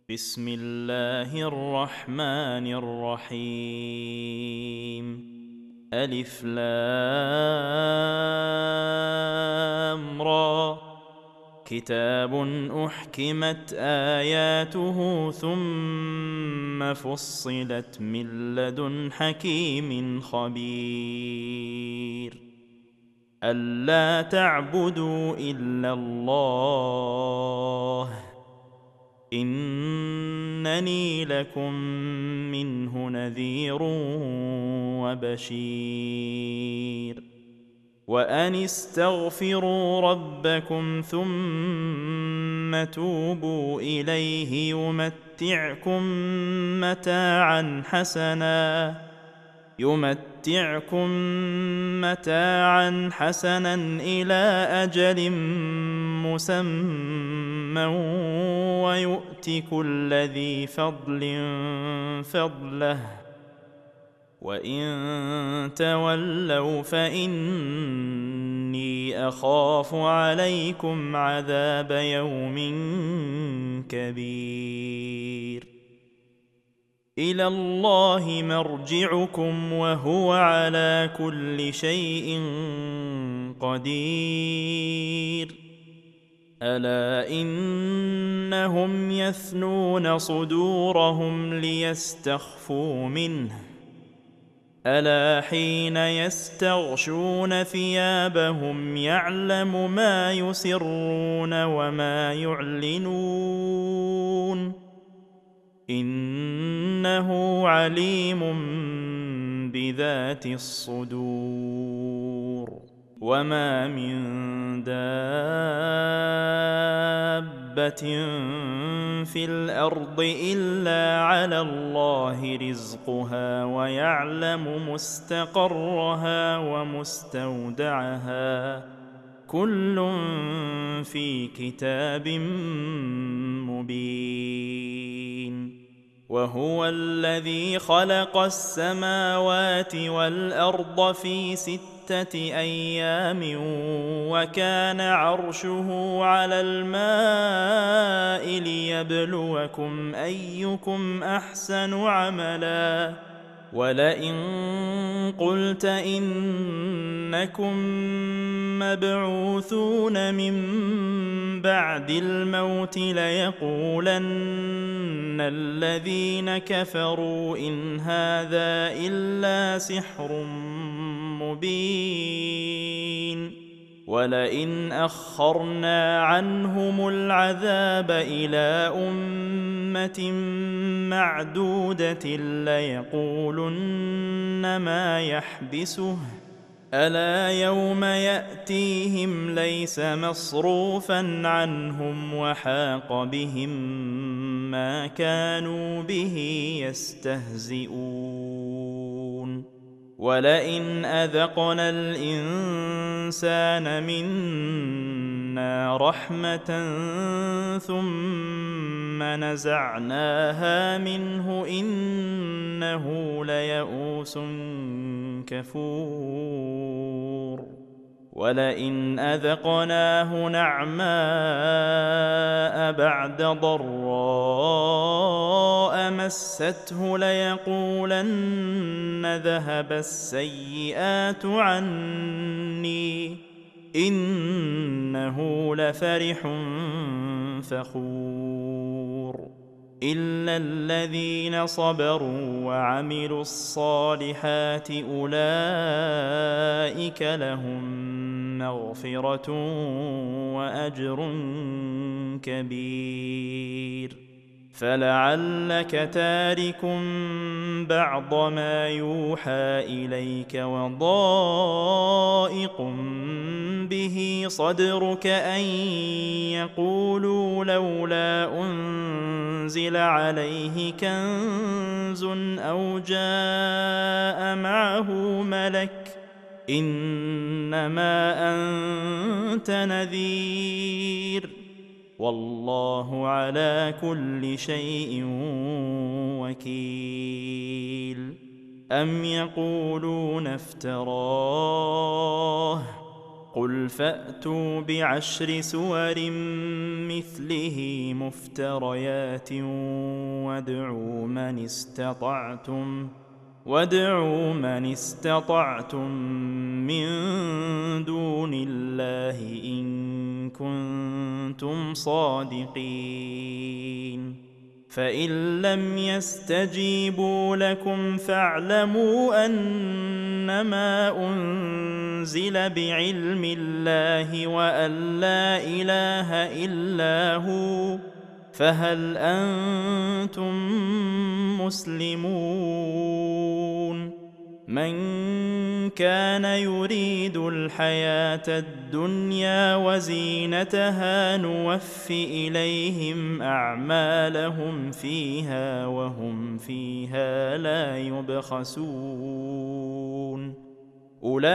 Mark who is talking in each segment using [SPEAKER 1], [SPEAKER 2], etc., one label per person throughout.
[SPEAKER 1] بسم الله الرحمن الرحيم. ألف لام را. كتاب أحكمت آياته ثم فصلت من لدن حكيم خبير. ألا تعبدوا إلا الله إنني لكم منه نذير وبشير. وأن استغفروا ربكم ثم توبوا إليه يمتعكم متاعا حسنا إلى أجل مسمى ويؤت كل ذي فضل فضله وإن تولوا فإني أخاف عليكم عذاب يوم كبير. إلى الله مرجعكم وهو على كل شيء قدير. ألا إنهم يثنون صدورهم ليستخفوا منه ألا حين يستغشون ثيابهم يعلم ما يسرون وما يعلنون إنه عليم بذات الصدور. وما من دابة في الأرض إلا على الله رزقها ويعلم مستقرها ومستودعها كل في كتاب مبين. وهو الذي خلق السماوات والأرض في 6 أيام وكان عرشه على الماء ليبلوكم أيكم أحسن عملا. ولئن قلت إنكم مبعوثون من بعد الموت ليقولن الذين كفروا إن هذا إلا سحر مبين. ولئن أخرنا عنهم العذاب إلى أمة معدودة ليقولن ما يحبسه ألا يوم يأتيهم ليس مصروفا عنهم وحاق بهم ما كانوا به يستهزئون. ولئن أذقنا الإنسان منا رحمة ثم نزعناها منه إنه ليئوس كفور. ولئن أذقناه نعماء بعد ضراء مسته ليقولن ذهب السيئات عني إنه لفرح فخور. إلا الذين صبروا وعملوا الصالحات أولئك لهم مغفرة وأجر كبير. فلعلك تارك بعض ما يوحى إليك وضائق به صدرك أن يقولوا لولا أنزل عليه كنز أو جاء معه ملك إنما أنت نذير والله على كل شيء وكيل. أم يقولون افتراه قل فأتوا بعشر سور مثله مفتريات وادعوا من استطعتم من دون الله إن كنتم صادقين فإن لم يستجيبوا لكم فاعلموا أنما أنزل بعلم الله وأن لا إله إلا هو فهل أنتم مسلمون من كان يريد الحياة الدنيا وزينتها نوف إليهم أعمالهم فيها وهم فيها لا يبخسون أولئك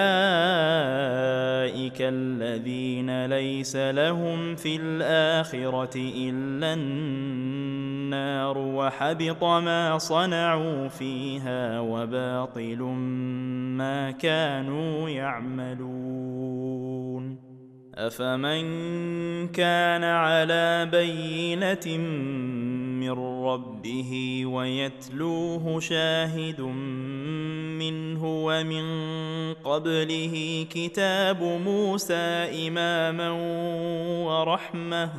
[SPEAKER 1] الذين ليس لهم في الآخرة إلا النار وحبط ما صنعوا فيها وباطل ما كانوا يعملون أفمن كان على بينة من ربه ويتلوه شاهد منه ومن قبله كتاب موسى إماما ورحمة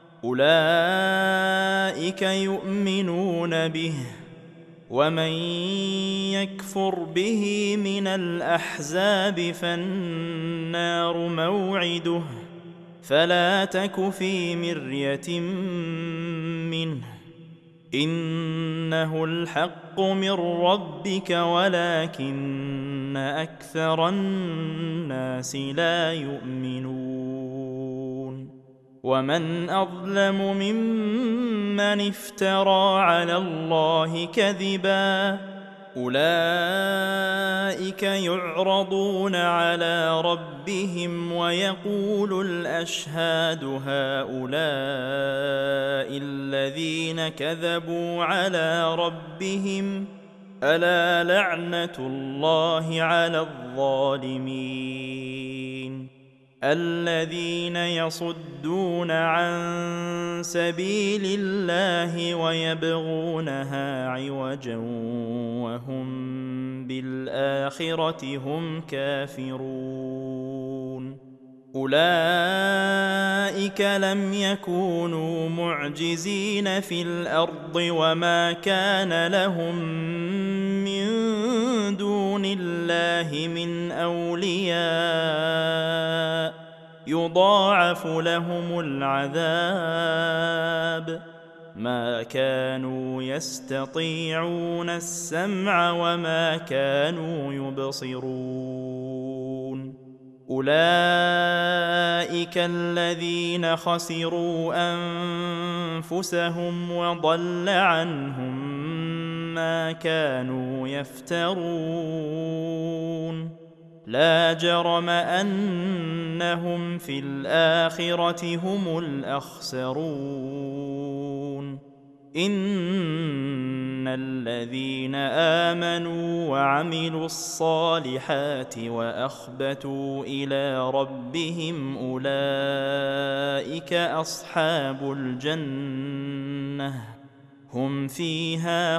[SPEAKER 1] أولئك يؤمنون به ومن يكفر به من الأحزاب فالنار موعده فلا تك في مرية منه إنه الحق من ربك ولكن أكثر الناس لا يؤمنون ومن أظلم ممن افترى على الله كذبا أولئك يعرضون على ربهم ويقول الأشهاد هؤلاء الذين كذبوا على ربهم ألا لعنة الله على الظالمين الذين يصدون عن سبيل الله ويبغونها عوجا وهم بالآخرة هم كافرون أولئك لم يكونوا معجزين في الأرض وما كان لهم من دون الله من أولياء يضاعف لهم العذاب ما كانوا يستطيعون السمع وما كانوا يبصرون أولئك الذين خسروا أنفسهم وضل عنهم ما كانوا يفترون لا جرم أنهم في الآخرة هم الأخسرون إن الذين آمنوا وعملوا الصالحات وأخبتوا إلى ربهم أولئك أصحاب الجنة هم فيها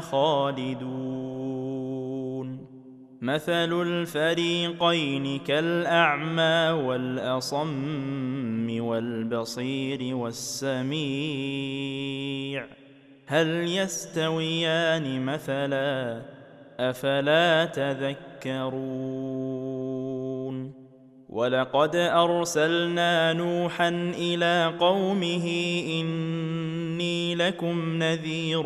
[SPEAKER 1] خالدون مثل الفريقين كالأعمى والأصم والبصير والسميع هل يستويان مثلا أفلا تذكرون ولقد أرسلنا نوحا إلى قومه إني لكم نذير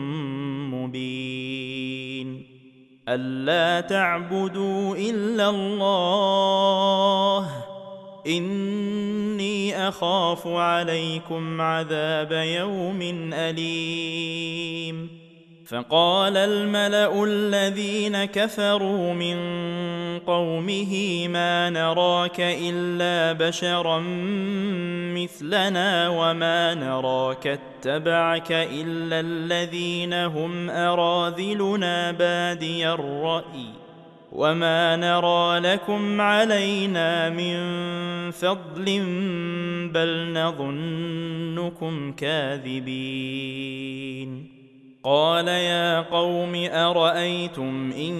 [SPEAKER 1] مبين ألا تعبدوا إلا الله إني أخاف عليكم عذاب يوم أليم فقال الملأ الذين كفروا من قومه ما نراك إلا بشرا مثلنا وما نراك اتبعك إلا الذين هم أراذلنا بادي الرأي وما نرى لكم علينا من فضل بل نظنكم كاذبين. قال يا قوم أرأيتم إن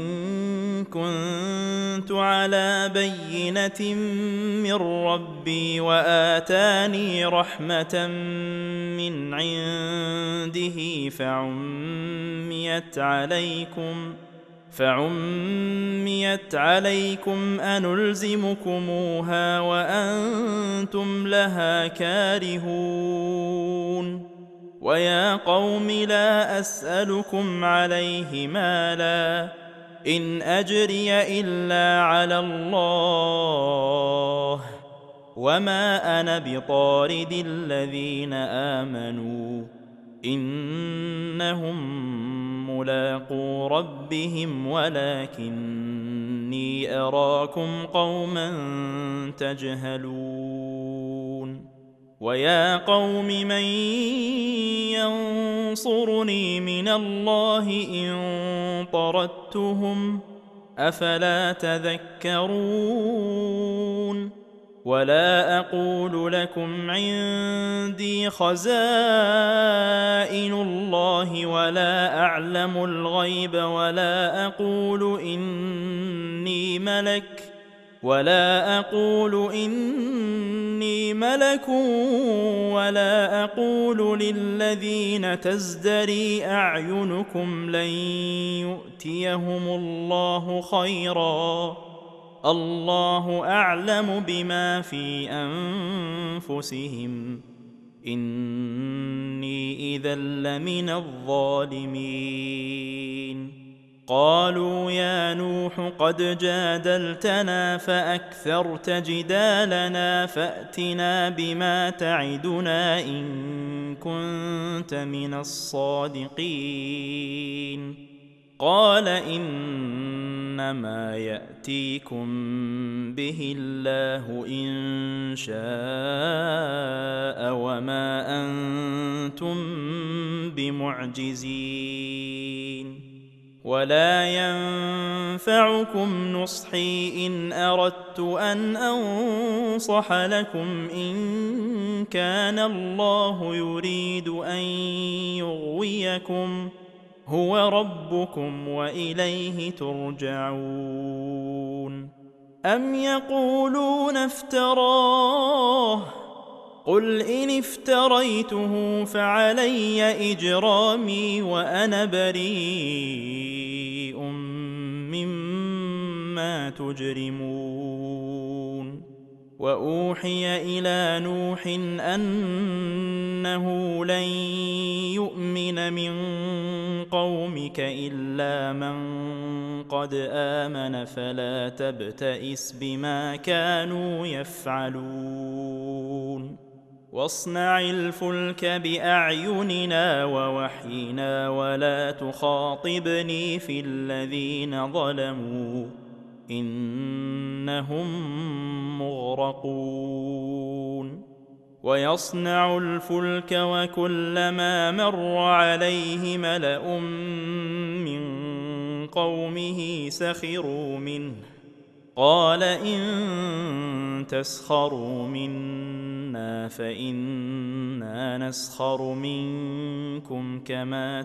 [SPEAKER 1] كنت على بينة من ربي وآتاني رحمة من عنده فعميت عليكم أنلزمكموها وأنتم لها كارهون. ويا قوم لا أسألكم عليه مالا إن أجري إلا على الله وما أنا بطارد الذين آمنوا إنهم ملاقو ربهم ولكني أراكم قوما تجهلون. ويا قوم من ينصرني من الله إن طردتهم أفلا تذكرون. ولا أقول لكم عندي خزائن الله ولا أعلم الغيب ولا أقول إني ملك ولا أقول للذين تزدري أعينكم لن يؤتيهم الله خيرا الله أعلم بما في أنفسهم إني إذا لمن الظالمين. قالوا يا نوح قد جادلتنا فأكثرت جدالنا فأتنا بما تعدنا إن كنت من الصادقين. قال إنما يأتيكم به الله إن شاء وما أنتم بمعجزين. ولا ينفعكم نصحي إن أردت أن أنصح لكم إن كان الله يريد أن يغويكم هو ربكم وإليه ترجعون. أم يقولون افتراه قل إن افتريته فعلي إجرامي وأنا بريء مما تجرمون. وأوحي إلى نوح أنه لن يؤمن من قومك إلا من قد آمن فلا تبتئس بما كانوا يفعلون. واصنع الفلك بأعيننا ووحينا ولا تخاطبني في الذين ظلموا إنهم مغرقون. ويصنع الفلك وكلما مر عليه ملأ من قومه سخروا منه قال إن تسخروا منا فإنا نسخر منكم كما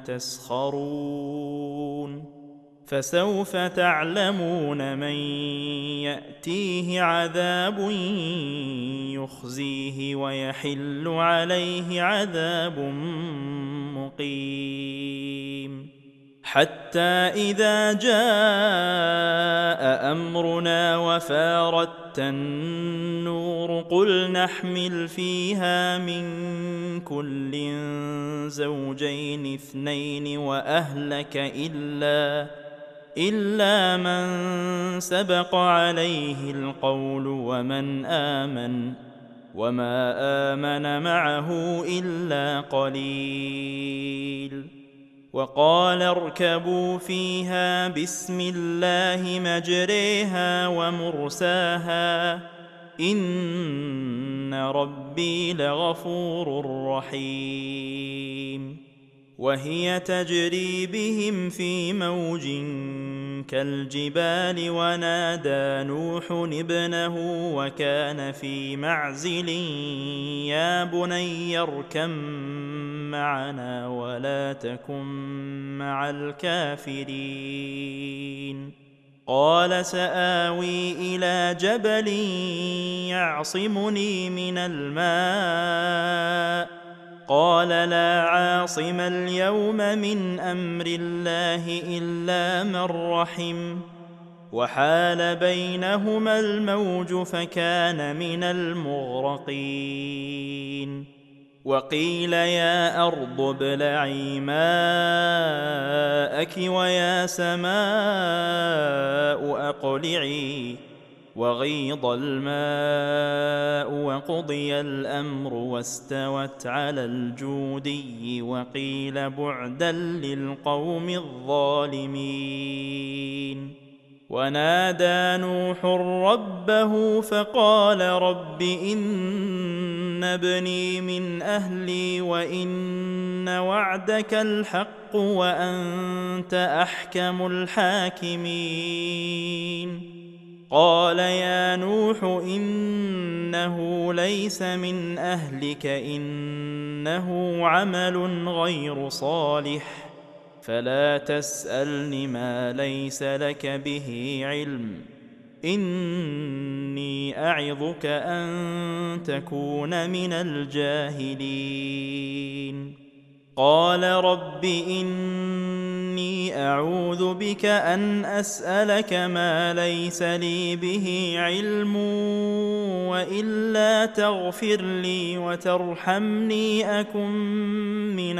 [SPEAKER 1] تسخرون. فسوف تعلمون من يأتيه عذاب يخزيه ويحل عليه عذاب مقيم. حتى إذا جاء أمرنا وفارت النور قل نحمل فيها من كل زوجين اثنين وأهلك إلا من سبق عليه القول ومن آمن وما آمن معه إلا قليل. وقال اركبوا فيها بسم الله مجريها ومرساها إن ربي لغفور رحيم. وهي تجري بهم في موج كالجبال ونادى نوح ابنه وكان في معزل يا بني اركب معنا ولا تكن مع الكافرين قال سآوي إلى جبل يعصمني من الماء قال لا عاصم اليوم من أمر الله إلا من رحم وحال بينهما الموج فكان من المغرقين وقيل يا أرض ابلعي ماءك ويا سماء أقلعي وغيض الماء وقضي الأمر واستوت على الجودي وقيل بعدا للقوم الظالمين ونادى نوح ربه فقال رب إن ابني من أهلي وإن وعدك الحق وأنت أحكم الحاكمين قال يا نوح إنه ليس من أهلك إنه عمل غير صالح فلا تسألن ما ليس لك به علم إني أعظك أن تكون من الجاهلين قال رب إني أعوذ بك أن أسألك ما ليس لي به علم وإلا تغفر لي وترحمني أكن من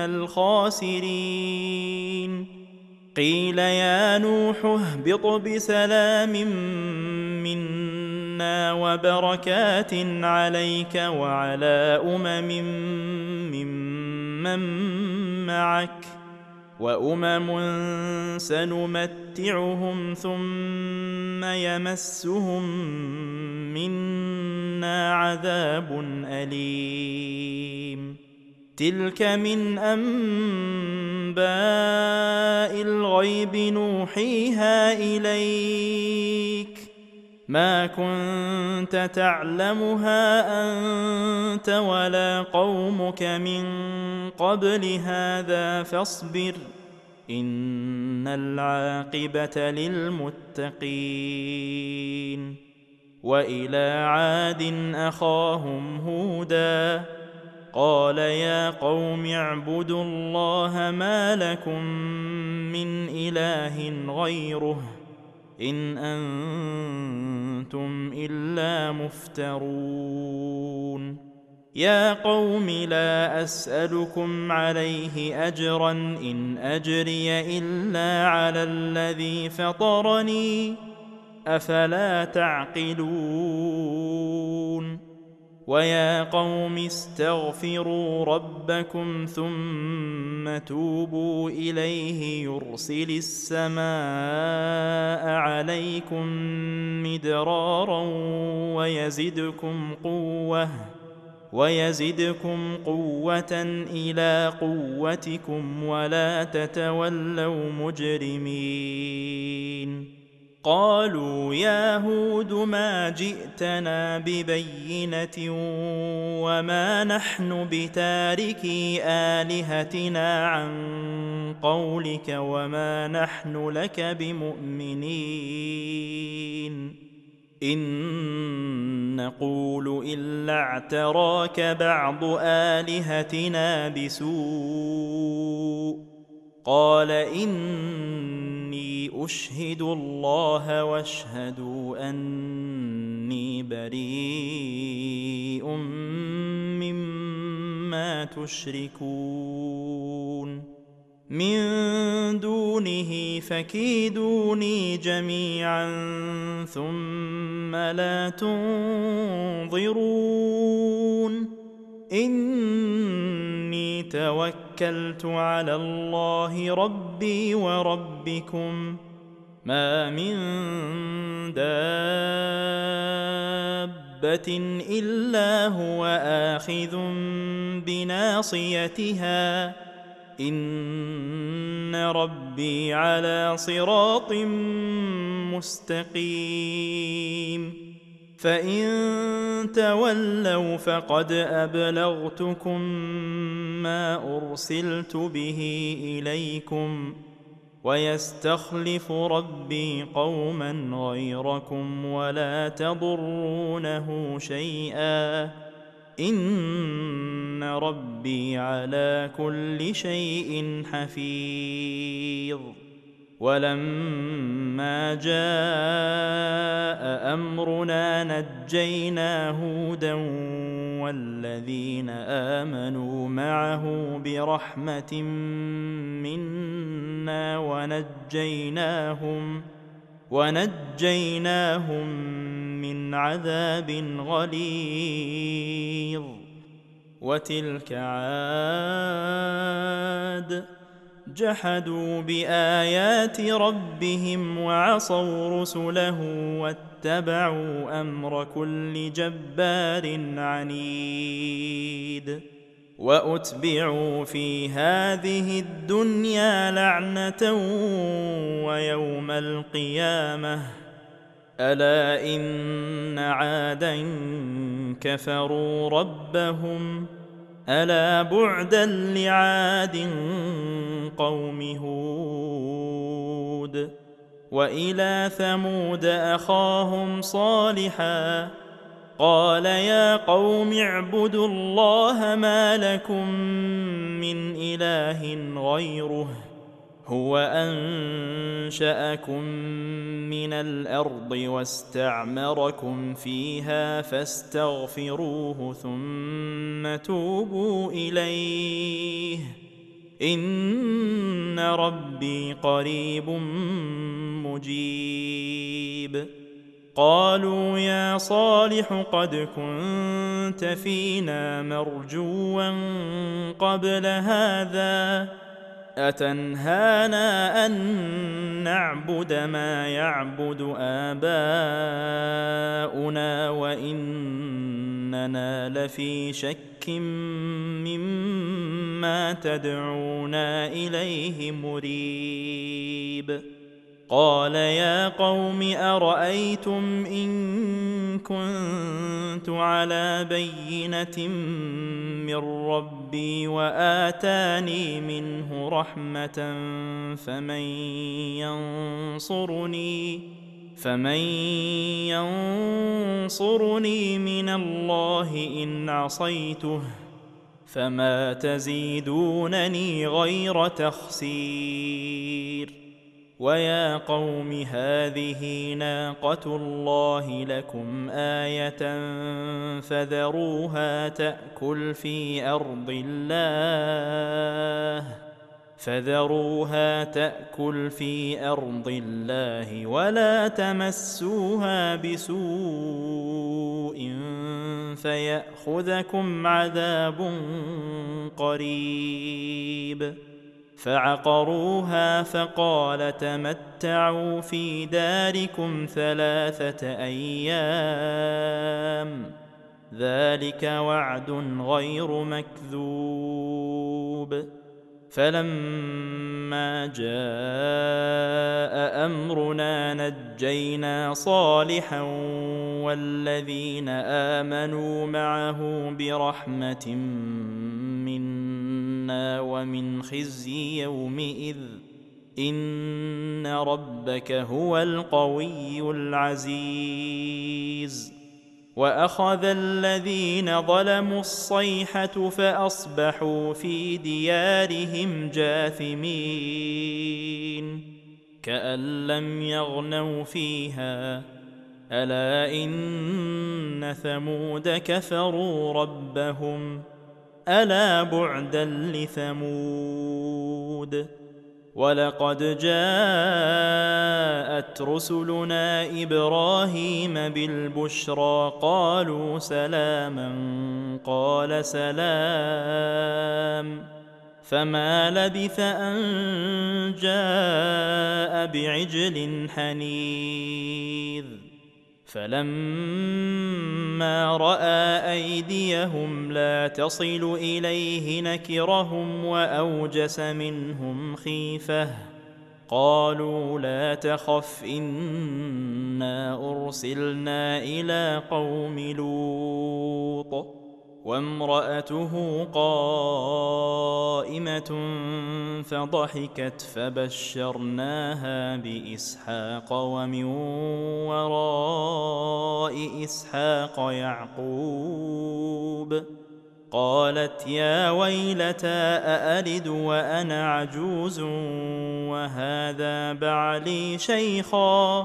[SPEAKER 1] الخاسرين قيل يا نوح اهبط بسلام منا وبركات عليك وعلى ممن معك سنمتعهم ثم يمسهم منا عذاب أليم تلك من أنباء الغيب نوحيها إليك ما كنت تعلمها أنت ولا قومك من قبل هذا فاصبر إن العاقبة للمتقين وإلى عاد أخاهم هودا قال يا قوم اعبدوا الله ما لكم من إله غيره إن أنتم إلا مفترون يا قوم لا أسألكم عليه أجرا إن أجري إلا على الذي فطرني أفلا تعقلون ويا قوم استغفروا ربكم ثم توبوا إليه يرسل السماء عليكم مدرارا ويزدكم قوة إلى قوتكم ولا تتولوا مجرمين قالوا يا هود ما جئتنا ببينة وما نحن بتاركي آلهتنا عن قولك وما نحن لك بمؤمنين إن نقول إلا اعتراك بعض آلهتنا بسوء قال إني أشهد الله واشهدوا أني بريء مما تشركون من دونه فكيدوني جميعا ثم لا تنظرون إني توكلت على الله ربي وربكم ما من دابة إلا هو آخذ بناصيتها إن ربي على صراط مستقيم فإن تولوا فقد أبلغتكم ما أرسلت به إليكم ويستخلف ربي قوما غيركم ولا تضرونه شيئا إن ربي على كل شيء حفيظ ولما جاء أمرنا نجينا هودا والذين آمنوا معه برحمة منا ونجيناهم من عذاب غليظ وتلك عاد جحدوا بآيات ربهم وعصوا رسله واتبعوا أمر كل جبار عنيد وأتبعوا في هذه الدنيا لعنة ويوم القيامة ألا إن عادا كفروا ربهم ألا بعدا لعاد قوم هود وإلى ثمود أخاهم صالحا قال يا قوم اعبدوا الله ما لكم من إله غيره هو أنشأكم من الأرض واستعمركم فيها فاستغفروه ثم توبوا إليه إن ربي قريب مجيب قالوا يا صالح قد كنت فينا مرجوا قبل هذا أتنهانا أن نعبد ما يعبد آباؤنا وإننا لفي شك مما تدعونا إليه مريب قال يا قوم أرأيتم إن كنت على بينة من ربي وآتاني منه رحمة فمن ينصرني من الله إن عصيته فما تزيدونني غير تخسير ويا قوم هذه ناقة الله لكم آية فذروها تأكل في أرض الله ولا تمسوها بسوء فيأخذكم عذاب قريب فعقروها فقال تمتعوا في داركم 3 أيام ذلك وعد غير مكذوب فلما جاء أمرنا نجينا صالحا والذين آمنوا معه برحمة منا ومن خزي يومئذ إن ربك هو القوي العزيز وأخذ الذين ظلموا الصيحة فأصبحوا في ديارهم جاثمين كأن لم يغنوا فيها ألا إن ثمود كفروا ربهم ألا بعدا لثمود ولقد جاءت رسلنا إبراهيم بالبشرى قالوا سلاما قال سلام فما لبث أن جاء بعجل حنيذ فلما رأى أيديهم لا تصل إليه نكرهم وأوجس منهم خيفة. قالوا لا تخف إنا أرسلنا إلى قوم لوط وامرأته قائمة فضحكت فبشرناها بإسحاق ومن وراء إسحاق يعقوب. قالت يا ويلتى أألد وأنا عجوز وهذا بعلي شيخا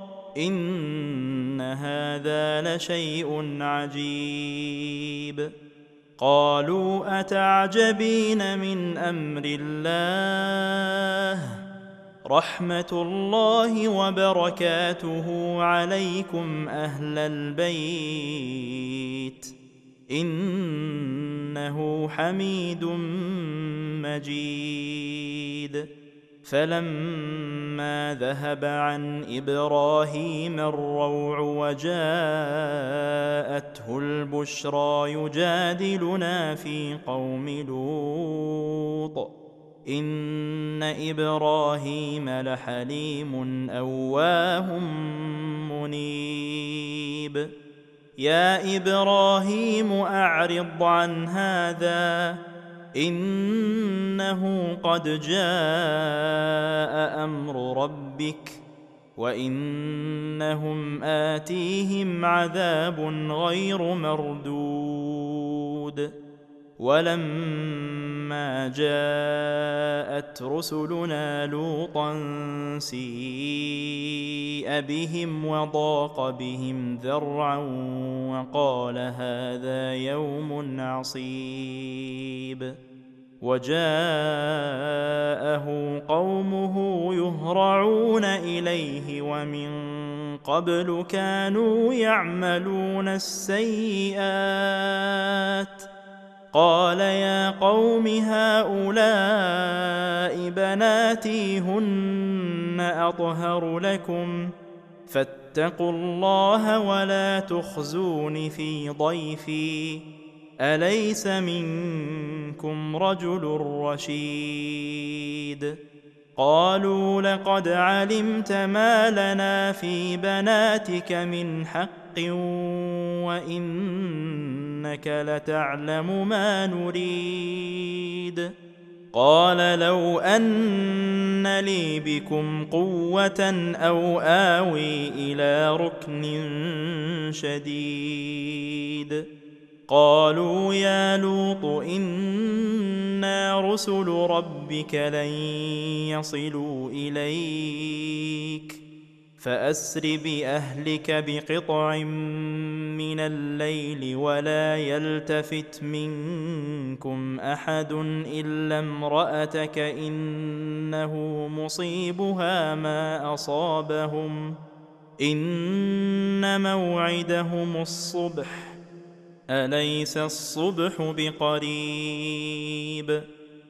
[SPEAKER 1] إن هذا لشيء عجيب. قالوا أتعجبين من أمر الله رحمة الله وبركاته عليكم أهل البيت إنه حميد مجيد. فلما ذهب عن إبراهيم الروع وجاءته البشرى يجادلنا في قوم لوط إن إبراهيم لحليم أواه منيب. يا إبراهيم أعرض عن هذا إنه قد جاء أمر ربك وإنهم آتيهم عذاب غير مردود. ولما جاءت رسلنا لوطا سيء بهم وضاق بهم ذرعا وقال هذا يوم عصيب. وجاءه قومه يهرعون إليه ومن قبل كانوا يعملون السيئات. قال يا قوم هؤلاء بناتي هن أطهر لكم فاتقوا الله ولا تخزون في ضيفي أليس منكم رجل رشيد. قالوا لقد علمت ما لنا في بناتك من حق وإنك لتعلم ما نريد. قال لو أن لي بكم قوة أو آوي إلى ركن شديد. قالوا يا لوط إنا رسل ربك لن يصلوا إليك فأسر بأهلك بقطع من الليل ولا يلتفت منكم أحد إلا امرأتك إنه مصيبها ما أصابهم إن موعدهم الصبح أليس الصبح بقريب.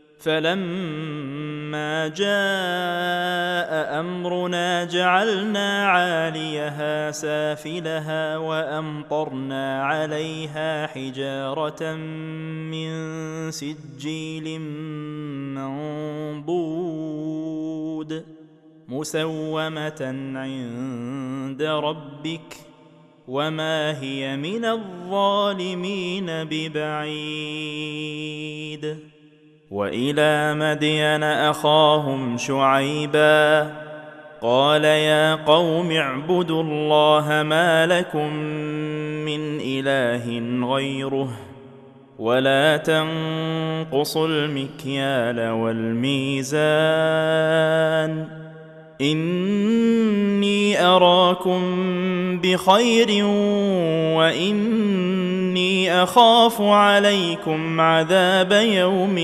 [SPEAKER 1] فلما جاء أمرنا جعلنا عاليها سافلها وأمطرنا عليها حجارة من سجيل منضود مسومة عند ربك وما هي من الظالمين ببعيد. وإلى مدين أخاهم شعيبا قال يا قوم اعبدوا الله ما لكم من إله غيره ولا تنقصوا المكيال والميزان إني أراكم بخير وإني أخاف عليكم عذاب يوم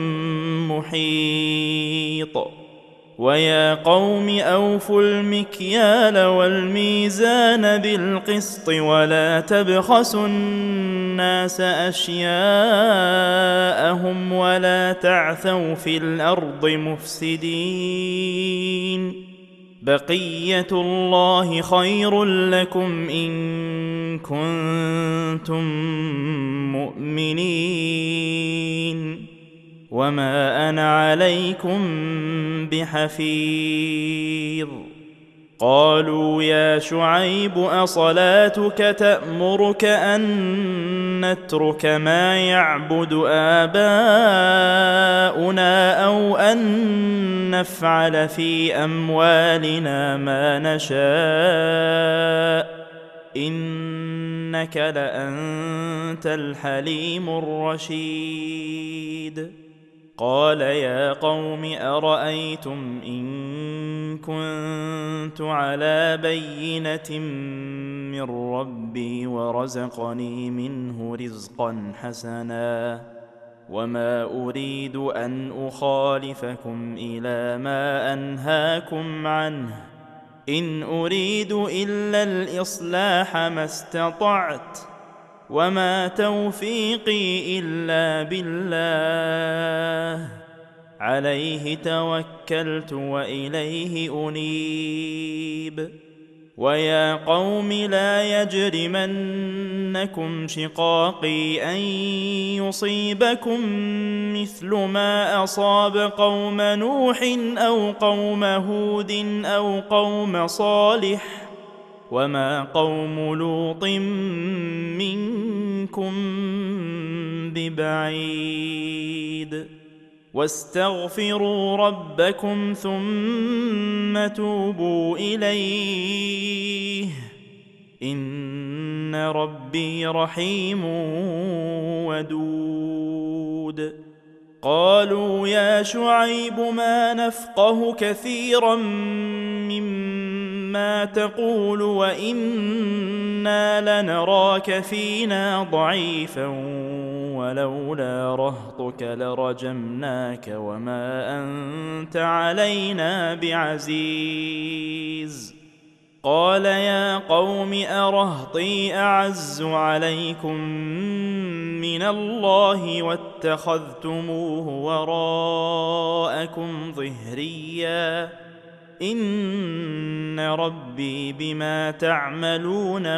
[SPEAKER 1] محيط. ويا قوم أوفوا المكيال والميزان بالقسط ولا تبخسوا الناس أشياءهم ولا تعثوا في الأرض مفسدين بقية الله خير لكم إن كنتم مؤمنين وما أنا عليكم بحفيظ. قالوا يا شعيب أصلاتك تأمرك أن نترك ما يعبد آباؤنا أو أن نفعل في أموالنا ما نشاء إنك لأنت الحليم الرشيد. قال يا قوم أرأيتم إن كنت على بينة من ربي ورزقني منه رزقا حسنا وما أريد أن أخالفكم إلى ما أنهاكم عنه إن أريد إلا الإصلاح ما استطعت وما توفيقي إلا بالله عليه توكلت وإليه أنيب. ويا قوم لا يجرمنكم شقاقي أن يصيبكم مثل ما أصاب قوم نوح أو قوم هود أو قوم صالح وما قوم لوط منكم ببعيد. واستغفروا ربكم ثم توبوا إليه إن ربي رحيم ودود. قالوا يا شعيب ما نفقه كثيرا مما تقول وإنا لنراك فينا ضعيفا ولولا رهطك لرجمناك وما أنت علينا بعزيز. قال يا قوم أرهطي أعز عليكم من الله واتخذتموه وراءكم ظهريا إن ربي بما تعملون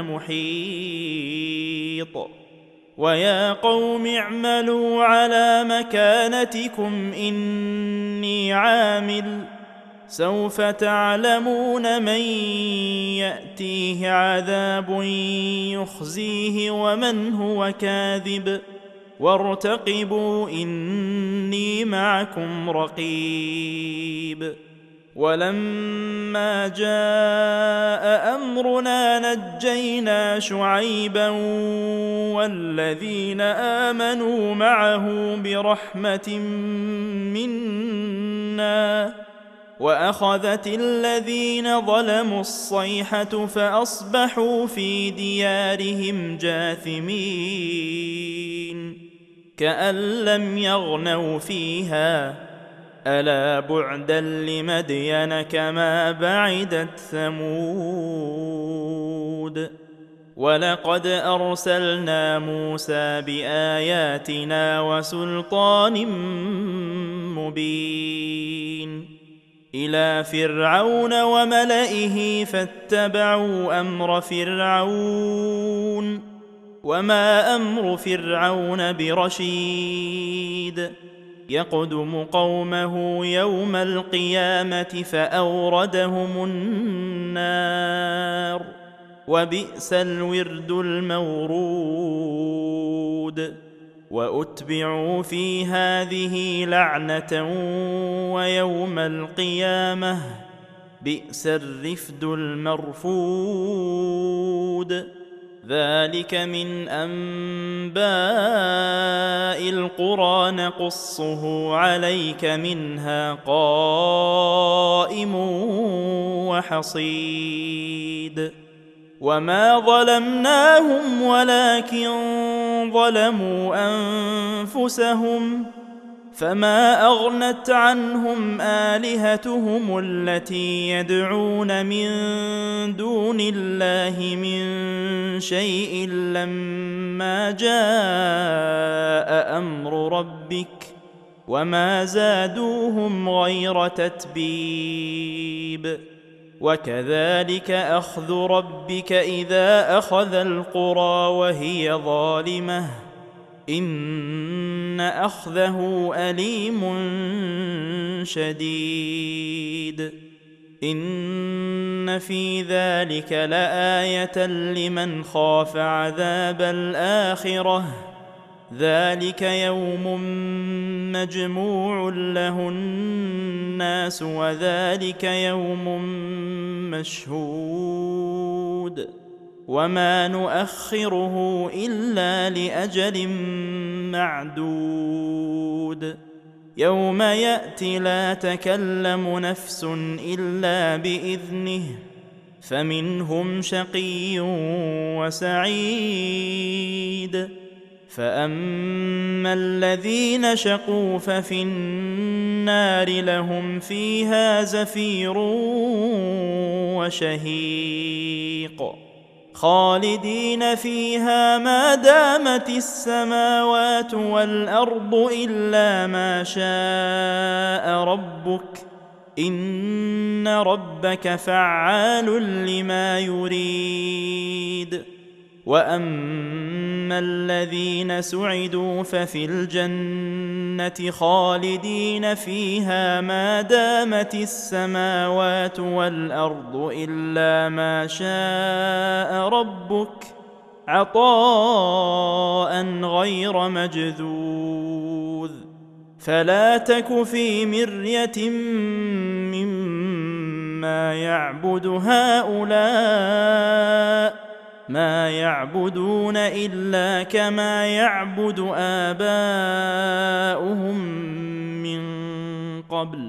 [SPEAKER 1] محيط. ويا قوم اعملوا على مكانتكم إني عامل سوف تعلمون من يأتيه عذاب يخزيه ومن هو كاذب وارتقبوا إني معكم رقيب. ولما جاء أمرنا نجينا شعيبا والذين آمنوا معه برحمة منا وأخذت الذين ظلموا الصيحة فأصبحوا في ديارهم جاثمين كأن لم يغنوا فيها ألا بعدا لمدين كما بعدت ثمود. ولقد أرسلنا موسى بآياتنا وسلطان مبين إلى فرعون وملئه فاتبعوا أمر فرعون وما أمر فرعون برشيد يقدم قومه يوم القيامة فأوردهم النار وبئس الورد المورود. وأتبعوا في هذه لعنة ويوم القيامة بئس الرفد المرفود. ذلك من أنباء القرى نقصه عليك منها قائم وحصيد. وما ظلمناهم ولكن ظلموا أنفسهم فما أغنت عنهم آلهتهم التي يدعون من دون الله من شيء لما جاء أمر ربك وما زادوهم غير تتبيب. وكذلك أخذ ربك إذا أخذ القرى وهي ظالمة إن أخذه أليم شديد. إن في ذلك لآية لمن خاف عذاب الآخرة ذلك يوم مجموع له الناس وذلك يوم مشهود وما نؤخره إلا لأجل معدود يوم يأتي لا تكلم نفس إلا بإذنه فمنهم شقي وسعيد فأما الذين شقوا ففي النار لهم فيها زفير وشهيق خالدين فيها ما دامت السماوات والأرض إلا ما شاء ربك إن ربك فعال لما يريد. وأما الذين سعدوا ففي الجنة خالدين فيها ما دامت السماوات والأرض إلا ما شاء ربك عطاء غير مجذوذ فلا تك في مرية مما يعبد هؤلاء ما يعبدون إلا كما يعبد آباؤهم من قبل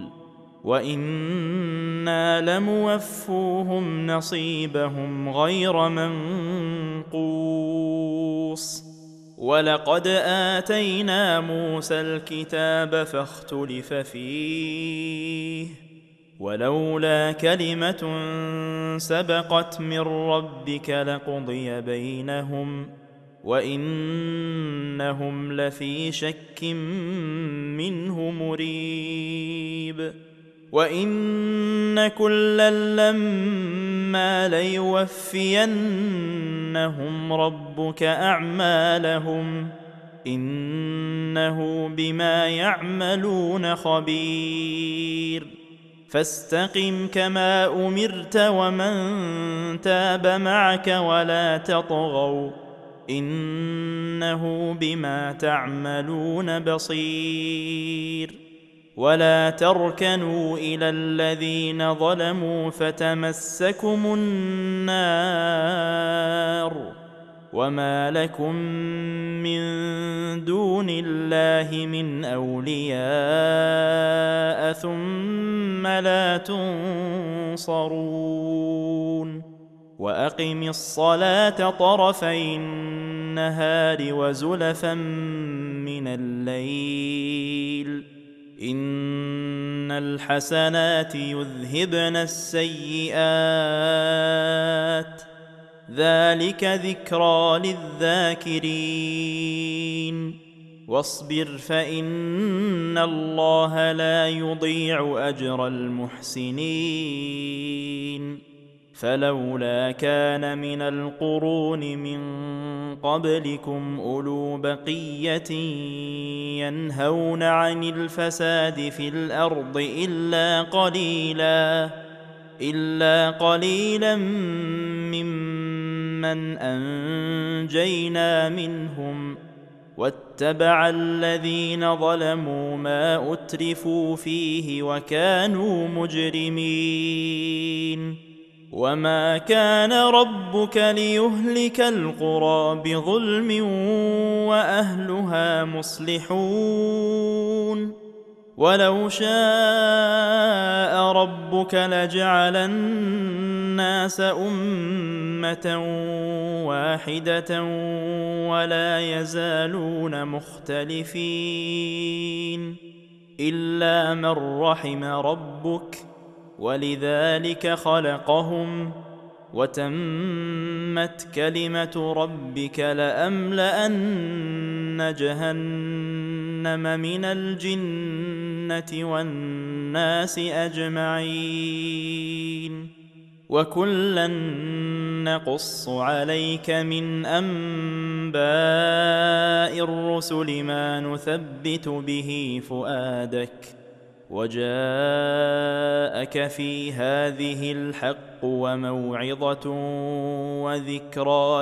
[SPEAKER 1] وإنا لموفوهم نصيبهم غير منقوص. ولقد آتينا موسى الكتاب فاختلف فيه ولولا كلمة سبقت من ربك لقضي بينهم وإنهم لفي شك منه مريب. وإن كلا لما ليوفينهم ربك أعمالهم إنه بما يعملون خبير. فاستقم كما أمرت ومن تاب معك ولا تطغوا إنه بما تعملون بصير. ولا تركنوا إلى الذين ظلموا فتمسكم النار وما لكم من دون الله من أولياء ثم لا تنصرون. وأقم الصلاة طرفي النهار وزلفا من الليل إن الحسنات يذهبن السيئات ذلك ذكرى للذاكرين. واصبر فإن الله لا يضيع أجر المحسنين. فلولا كان من القرون من قبلكم أولو بقية ينهون عن الفساد في الأرض إلا قليلا ممن أنجينا منهم واتبع الذين ظلموا ما أترفوا فيه وكانوا مجرمين. وما كان ربك ليهلك القرى بظلم وأهلها مصلحون. ولو شاء ربك لجعل الناس أمة واحدة ولا يزالون مختلفين إلا من رحم ربك ولذلك خلقهم وتمت كلمة ربك لأملأن جهنم من الجنة والناس أجمعين. وكلا نقص عليك من أنباء الرسل ما نثبت به فؤادك وجاءك في هذه الحق وموعظة وذكرى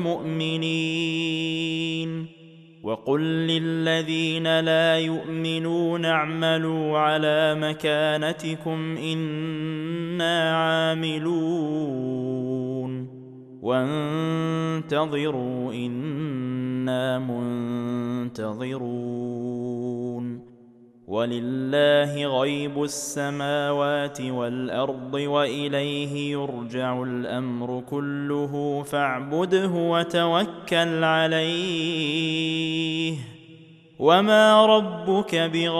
[SPEAKER 1] للمؤمنين وقل للذين لا يؤمنون اعملوا على مكانتكم إنا عاملون وانتظروا إنا منتظرون ولله غيب السماوات والأرض وإليه يرجع الأمر كله فاعبده وتوكل عليه وما ربك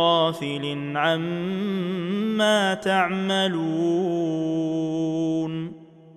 [SPEAKER 1] بغافل عما تعملون